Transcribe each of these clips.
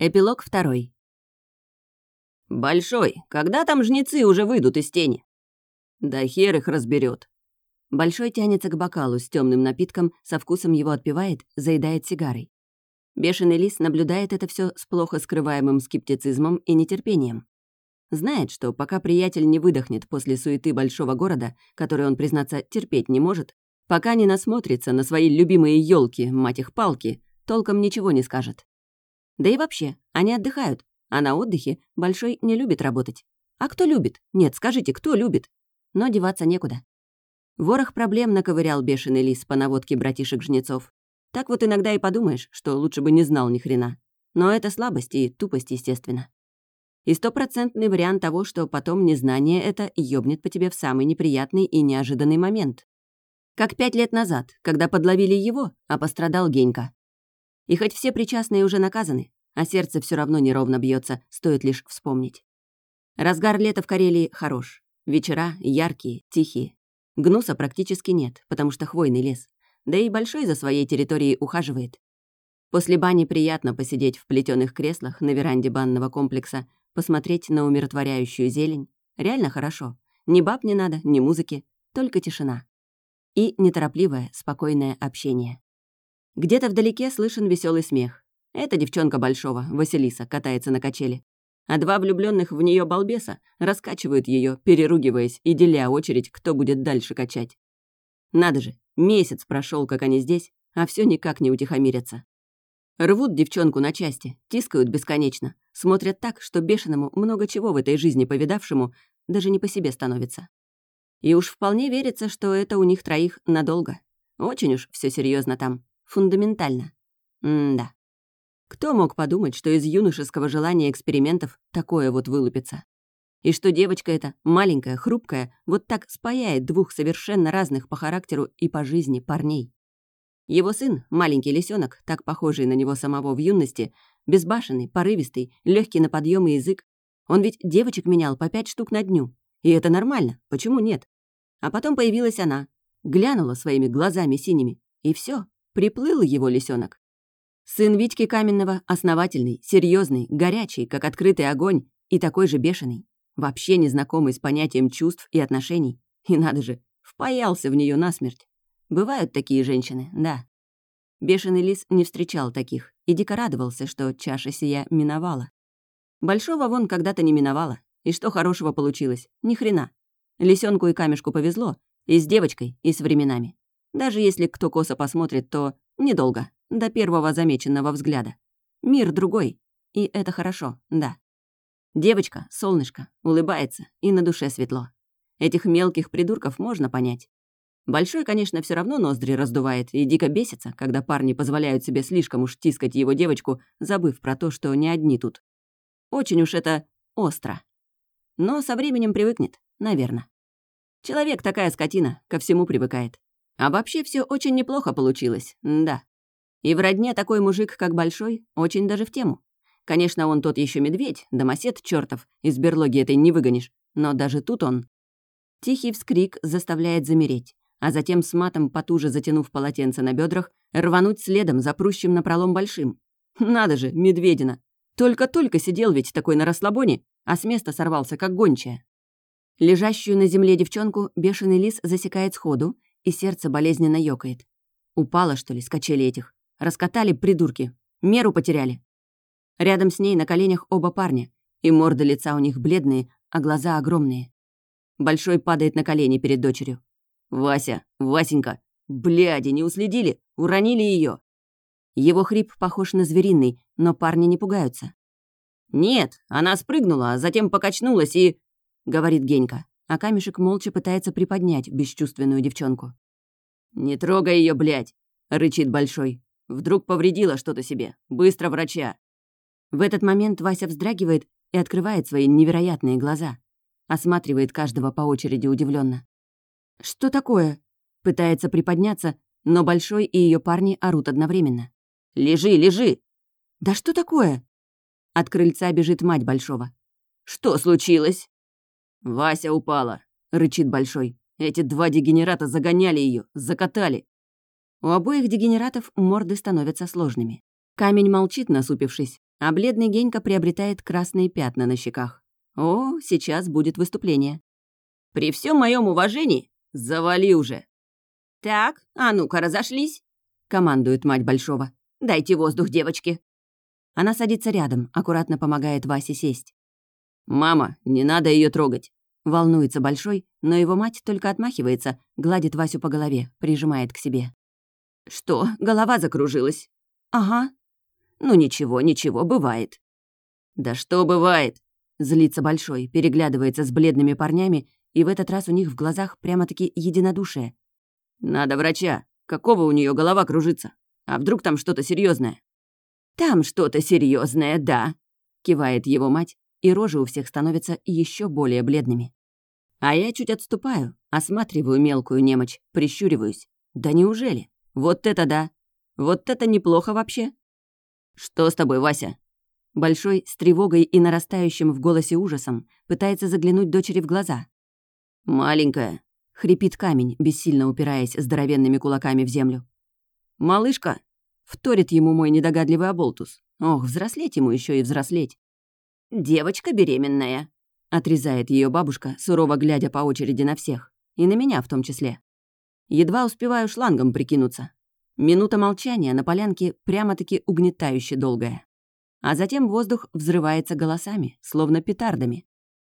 Эпилог 2. «Большой, когда там жнецы уже выйдут из тени?» «Да хер их разберет. Большой тянется к бокалу с темным напитком, со вкусом его отпивает, заедает сигарой. Бешеный лис наблюдает это все с плохо скрываемым скептицизмом и нетерпением. Знает, что пока приятель не выдохнет после суеты большого города, который он, признаться, терпеть не может, пока не насмотрится на свои любимые елки, мать их палки, толком ничего не скажет. Да и вообще, они отдыхают, а на отдыхе Большой не любит работать. А кто любит? Нет, скажите, кто любит? Но деваться некуда. Ворох проблем наковырял бешеный лис по наводке братишек-жнецов. Так вот иногда и подумаешь, что лучше бы не знал ни хрена. Но это слабость и тупость, естественно. И стопроцентный вариант того, что потом незнание это ёбнет по тебе в самый неприятный и неожиданный момент. Как 5 лет назад, когда подловили его, а пострадал Генька. И хоть все причастные уже наказаны, а сердце все равно неровно бьется, стоит лишь вспомнить. Разгар лета в Карелии хорош. Вечера яркие, тихие. Гнуса практически нет, потому что хвойный лес. Да и Большой за своей территорией ухаживает. После бани приятно посидеть в плетёных креслах на веранде банного комплекса, посмотреть на умиротворяющую зелень. Реально хорошо. Ни баб не надо, ни музыки, только тишина. И неторопливое, спокойное общение. Где-то вдалеке слышен веселый смех. Эта девчонка Большого, Василиса, катается на качели. А два влюбленных в нее балбеса раскачивают ее, переругиваясь и деля очередь, кто будет дальше качать. Надо же, месяц прошел, как они здесь, а все никак не утихомирятся. Рвут девчонку на части, тискают бесконечно, смотрят так, что бешеному, много чего в этой жизни повидавшему, даже не по себе становится. И уж вполне верится, что это у них троих надолго. Очень уж все серьезно там. Фундаментально. Да. Кто мог подумать, что из юношеского желания экспериментов такое вот вылупится? И что девочка эта, маленькая, хрупкая, вот так спаяет двух совершенно разных по характеру и по жизни парней. Его сын, маленький лисенок, так похожий на него самого в юности, безбашенный, порывистый, легкий на подъем и язык. Он ведь девочек менял по 5 штук на дню. И это нормально, почему нет? А потом появилась она, глянула своими глазами синими, и все. Приплыл его лисенок. Сын Витьки Каменного основательный, серьезный, горячий, как открытый огонь, и такой же бешеный, вообще незнакомый с понятием чувств и отношений. И надо же, впаялся в нее насмерть. Бывают такие женщины, да. Бешеный лис не встречал таких и дико радовался, что чаша сия миновала. Большого вон когда-то не миновала, и что хорошего получилось? Ни хрена. Лисенку и камешку повезло, и с девочкой, и с временами. Даже если кто косо посмотрит, то недолго, до первого замеченного взгляда. Мир другой, и это хорошо, да. Девочка, солнышко, улыбается, и на душе светло. Этих мелких придурков можно понять. Большой, конечно, все равно ноздри раздувает и дико бесится, когда парни позволяют себе слишком уж тискать его девочку, забыв про то, что не одни тут. Очень уж это остро. Но со временем привыкнет, наверное. Человек такая скотина, ко всему привыкает. А вообще все очень неплохо получилось, да. И в родне такой мужик, как Большой, очень даже в тему. Конечно, он тот еще медведь, домосед чертов, из берлоги этой не выгонишь, но даже тут он... Тихий вскрик заставляет замереть, а затем с матом, потуже затянув полотенце на бедрах, рвануть следом за прущим напролом Большим. Надо же, медведина! Только-только сидел ведь такой на расслабоне, а с места сорвался, как гончая. Лежащую на земле девчонку бешеный лис засекает сходу, и сердце болезненно ёкает. Упала, что ли, с качели этих? Раскатали, придурки. Меру потеряли. Рядом с ней на коленях оба парня, и морды лица у них бледные, а глаза огромные. Большой падает на колени перед дочерью. «Вася! Васенька! Бляди, не уследили! Уронили ее. Его хрип похож на звериный, но парни не пугаются. «Нет, она спрыгнула, а затем покачнулась и...» — говорит Генька, а камешек молча пытается приподнять бесчувственную девчонку. «Не трогай ее, блядь!» — рычит Большой. «Вдруг повредила что-то себе. Быстро врача!» В этот момент Вася вздрагивает и открывает свои невероятные глаза. Осматривает каждого по очереди удивленно. «Что такое?» — пытается приподняться, но Большой и ее парни орут одновременно. «Лежи, лежи!» «Да что такое?» От крыльца бежит мать Большого. «Что случилось?» «Вася упала», — рычит Большой. «Эти два дегенерата загоняли ее, закатали». У обоих дегенератов морды становятся сложными. Камень молчит, насупившись, А бледный Генька приобретает красные пятна на щеках. О, сейчас будет выступление. При всем моем уважении, завали уже. Так, а ну-ка, разошлись, командует мать Большого. Дайте воздух девочке. Она садится рядом, аккуратно помогает Васе сесть. «Мама, не надо ее трогать!» Волнуется Большой, но его мать только отмахивается, гладит Васю по голове, прижимает к себе. «Что, голова закружилась?» «Ага». «Ну ничего, ничего, бывает». «Да что бывает?» Злится Большой, переглядывается с бледными парнями, и в этот раз у них в глазах прямо-таки единодушие. «Надо врача. Какого у нее голова кружится? А вдруг там что-то серьезное? «Там что-то серьезное, да», — кивает его мать, и рожи у всех становятся еще более бледными. А я чуть отступаю, осматриваю мелкую немочь, прищуриваюсь. Да неужели? Вот это да! Вот это неплохо вообще! «Что с тобой, Вася?» Большой, с тревогой и нарастающим в голосе ужасом, пытается заглянуть дочери в глаза. «Маленькая», — хрипит камень, бессильно упираясь здоровенными кулаками в землю. «Малышка», — вторит ему мой недогадливый оболтус. Ох, взрослеть ему еще и взрослеть. «Девочка беременная», — отрезает ее бабушка, сурово глядя по очереди на всех. И на меня в том числе. Едва успеваю шлангом прикинуться. Минута молчания на полянке прямо-таки угнетающе долгая. А затем воздух взрывается голосами, словно петардами.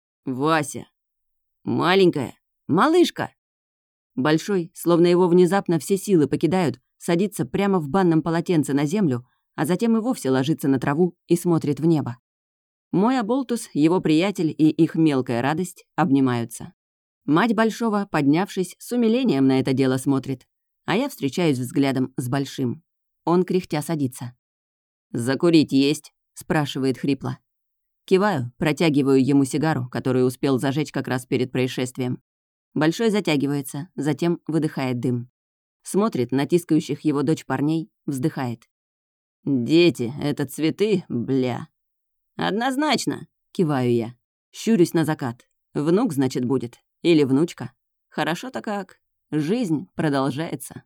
«Вася! Маленькая! Малышка!» Большой, словно его внезапно все силы покидают, садится прямо в банном полотенце на землю, а затем и вовсе ложится на траву и смотрит в небо. Мой оболтус, его приятель и их мелкая радость обнимаются. Мать Большого, поднявшись, с умилением на это дело смотрит, а я встречаюсь взглядом с Большим. Он кряхтя садится. «Закурить есть?» — спрашивает хрипло. Киваю, протягиваю ему сигару, которую успел зажечь как раз перед происшествием. Большой затягивается, затем выдыхает дым. Смотрит на тискающих его дочь парней, вздыхает. «Дети — это цветы, бля». «Однозначно», — киваю я. Щурюсь на закат. Внук, значит, будет. Или внучка. Хорошо-то как. Жизнь продолжается.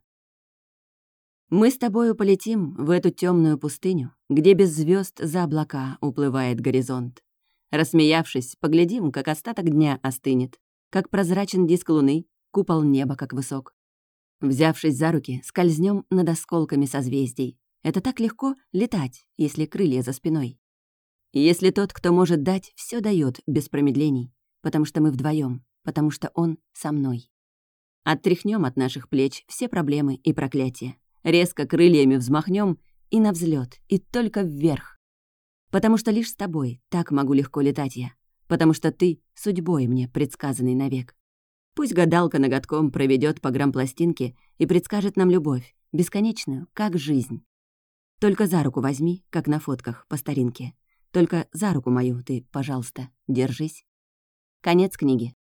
Мы с тобою полетим в эту темную пустыню, где без звезд за облака уплывает горизонт. Рассмеявшись, поглядим, как остаток дня остынет, как прозрачен диск луны, купол неба как высок. Взявшись за руки, скользнем над осколками созвездий. Это так легко летать, если крылья за спиной. Если тот, кто может дать, все дает без промедлений, потому что мы вдвоем, потому что он со мной. Оттряхнем от наших плеч все проблемы и проклятия. Резко крыльями взмахнем и на взлет, и только вверх. Потому что лишь с тобой так могу легко летать я. Потому что ты — судьбой мне предсказанный навек. Пусть гадалка ноготком проведет по грампластинке и предскажет нам любовь, бесконечную, как жизнь. Только за руку возьми, как на фотках по старинке. Только за руку мою ты, пожалуйста, держись. Конец книги.